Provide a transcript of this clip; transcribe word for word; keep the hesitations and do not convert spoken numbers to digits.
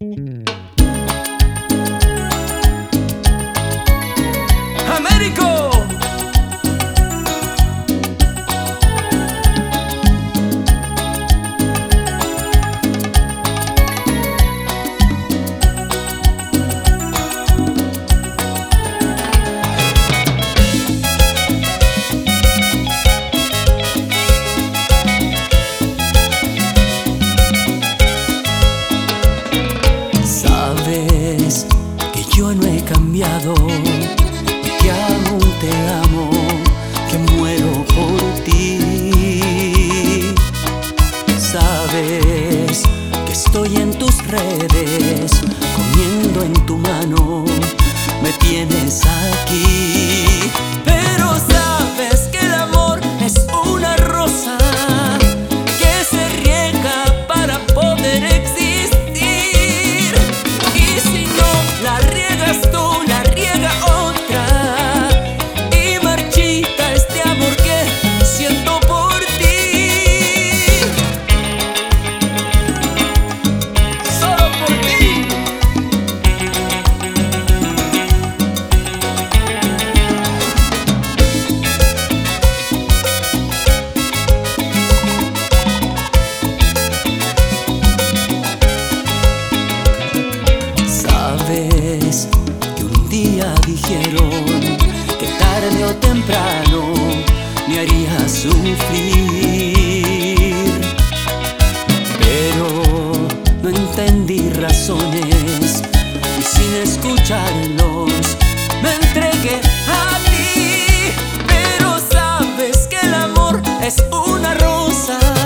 Américo. Sabes que yo no he cambiado, que aún te amo, que muero por ti. Sabes que estoy en tus redes, comiendo en tu mano, me tienes aquí. Pero sabes que el amor es una rosa que se riega para poder existir. Y si no la riegas tú, la riega otra, y marchita este amor que siento por ti. Solo por ti. Sabes que un día dijeron que tarde o temprano me haría sufrir, pero no entendí razones y sin escucharlos me entregué a ti. Pero sabes que el amor es una rosa